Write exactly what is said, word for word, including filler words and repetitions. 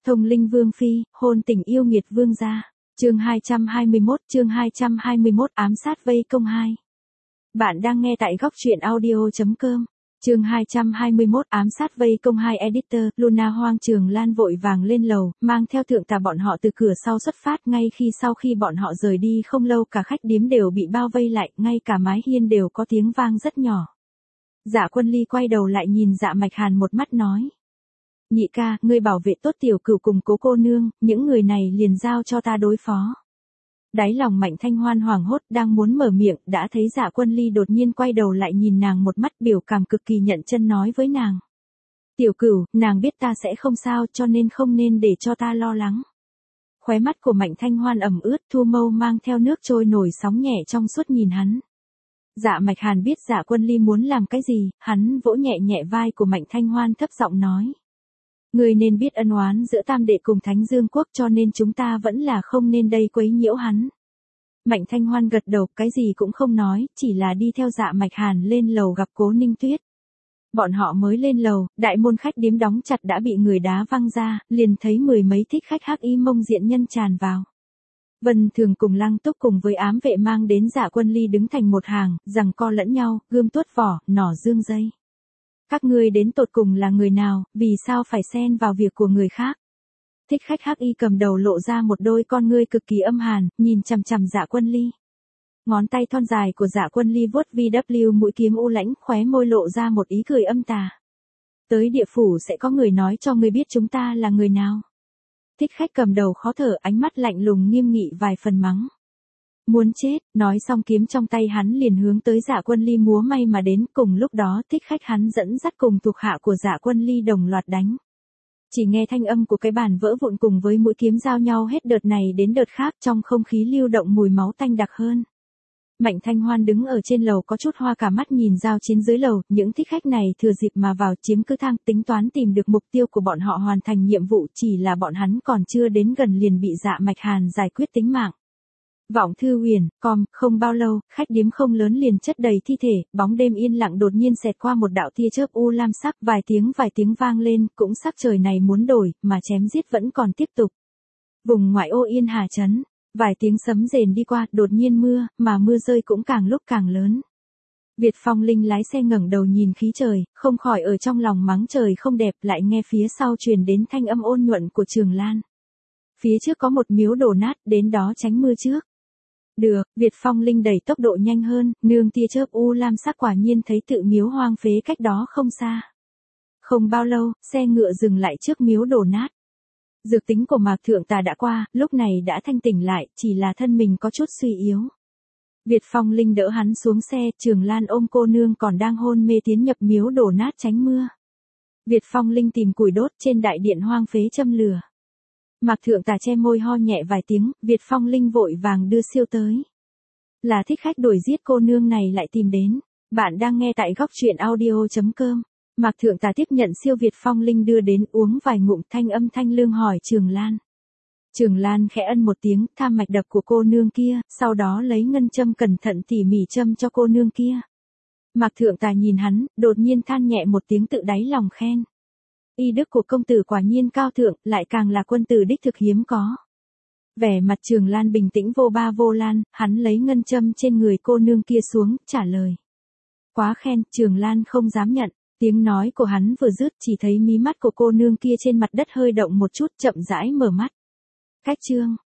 Thông linh vương phi, hôn tình yêu nghiệt vương gia. Chương hai trăm hai mươi mốt, chương hai trăm hai mươi mốt ám sát vây công hai. Bạn đang nghe tại góc truyện audio chấm com. Chương hai trăm hai mươi mốt ám sát vây công hai. Editor, Luna Hoang Trường Lan vội vàng lên lầu, mang theo thượng tà bọn họ từ cửa sau xuất phát. Ngay khi sau khi bọn họ rời đi không lâu, cả khách điếm đều bị bao vây lại, ngay cả mái hiên đều có tiếng vang rất nhỏ. Dạ Quân Ly quay đầu lại nhìn Dạ Mạch Hàn một mắt nói: Nhị ca, ngươi bảo vệ tốt tiểu cửu cùng Cố cô nương, những người này liền giao cho ta đối phó. Đáy lòng Mạnh Thanh Hoan hoảng hốt, đang muốn mở miệng, đã thấy Dạ Quân Ly đột nhiên quay đầu lại nhìn nàng một mắt, biểu cảm cực kỳ nhận chân nói với nàng: Tiểu cửu, nàng biết ta sẽ không sao, cho nên không nên để cho ta lo lắng. Khóe mắt của Mạnh Thanh Hoan ẩm ướt, thu mâu mang theo nước trôi nổi sóng nhẹ trong suốt nhìn hắn. Dạ Mạch Hàn biết Dạ Quân Ly muốn làm cái gì, hắn vỗ nhẹ nhẹ vai của Mạnh Thanh Hoan thấp giọng nói: Ngươi nên biết ân oán giữa Tam đệ cùng Thánh Dương quốc, cho nên chúng ta vẫn là không nên đây quấy nhiễu hắn. Mạnh Thanh Hoan gật đầu, cái gì cũng không nói, chỉ là đi theo Dạ Mạch Hàn lên lầu gặp Cố Ninh Tuyết. Bọn họ mới lên lầu, đại môn khách điếm đóng chặt đã bị người đá văng ra, liền thấy mười mấy thích khách hắc y mông diện nhân tràn vào. Vân Thường cùng Lăng Túc cùng với ám vệ mang đến Dạ Quân Ly đứng thành một hàng, giằng co lẫn nhau, gươm tuốt vỏ, nỏ dương dây. Các ngươi đến tột cùng là người nào, vì sao phải xen vào việc của người khác? Thích khách hắc y cầm đầu lộ ra một đôi con ngươi cực kỳ âm hàn, nhìn chằm chằm Dạ Quân Ly. Ngón tay thon dài của Dạ Quân Ly vuốt vê kép mũi kiếm u lãnh, khóe môi lộ ra một ý cười âm tà. Tới địa phủ sẽ có người nói cho ngươi biết chúng ta là người nào. Thích khách cầm đầu khó thở, ánh mắt lạnh lùng nghiêm nghị vài phần mắng. Muốn chết, nói xong kiếm trong tay hắn liền hướng tới Dạ Quân Ly múa may mà đến, cùng lúc đó thích khách hắn dẫn dắt cùng thuộc hạ của Dạ Quân Ly đồng loạt đánh. Chỉ nghe thanh âm của cái bàn vỡ vụn cùng với mũi kiếm giao nhau hết đợt này đến đợt khác, trong không khí lưu động mùi máu tanh đặc hơn. Mạnh Thanh Hoan đứng ở trên lầu có chút hoa cả mắt nhìn giao chiến dưới lầu, những thích khách này thừa dịp mà vào chiếm cứ thang, tính toán tìm được mục tiêu của bọn họ hoàn thành nhiệm vụ, chỉ là bọn hắn còn chưa đến gần liền bị Dạ Mạch Hàn giải quyết tính mạng. Vọng Thư Huyền, com, không bao lâu, khách điếm không lớn liền chất đầy thi thể, bóng đêm yên lặng đột nhiên xẹt qua một đạo tia chớp u lam sắc, vài tiếng vài tiếng vang lên, cũng sắc trời này muốn đổi, mà chém giết vẫn còn tiếp tục. Vùng ngoại ô Yên Hà trấn, vài tiếng sấm rền đi qua, đột nhiên mưa, mà mưa rơi cũng càng lúc càng lớn. Việt Phong Linh lái xe ngẩng đầu nhìn khí trời, không khỏi ở trong lòng mắng trời không đẹp, lại nghe phía sau truyền đến thanh âm ôn nhuận của Trường Lan. Phía trước có một miếu đổ nát, đến đó tránh mưa trước. Được, Việt Phong Linh đẩy tốc độ nhanh hơn, nương tia chớp u lam sắc quả nhiên thấy tự miếu hoang phế cách đó không xa. Không bao lâu, xe ngựa dừng lại trước miếu đổ nát. Dược tính của Mạc Thượng Tà đã qua, lúc này đã thanh tỉnh lại, chỉ là thân mình có chút suy yếu. Việt Phong Linh đỡ hắn xuống xe, Trường Lan ôm cô nương còn đang hôn mê tiến nhập miếu đổ nát tránh mưa. Việt Phong Linh tìm củi đốt trên đại điện hoang phế châm lửa. Mạc Thượng Tà che môi ho nhẹ vài tiếng, Việt Phong Linh vội vàng đưa siêu tới. Là thích khách đuổi giết cô nương này lại tìm đến. Bạn đang nghe tại góc truyện audio chấm com. Mạc Thượng Tà tiếp nhận siêu Việt Phong Linh đưa đến, uống vài ngụm, thanh âm thanh lương hỏi Trường Lan. Trường Lan khẽ ân một tiếng, tham mạch đập của cô nương kia, sau đó lấy ngân châm cẩn thận tỉ mỉ châm cho cô nương kia. Mạc Thượng Tà nhìn hắn, đột nhiên than nhẹ một tiếng, tự đáy lòng khen. Y đức của công tử quả nhiên cao thượng, lại càng là quân tử đích thực hiếm có. Vẻ mặt Trường Lan bình tĩnh vô ba vô lan, hắn lấy ngân châm trên người cô nương kia xuống, trả lời. Quá khen, Trường Lan không dám nhận. Tiếng nói của hắn vừa dứt, chỉ thấy mí mắt của cô nương kia trên mặt đất hơi động một chút, chậm rãi mở mắt. Cách chương,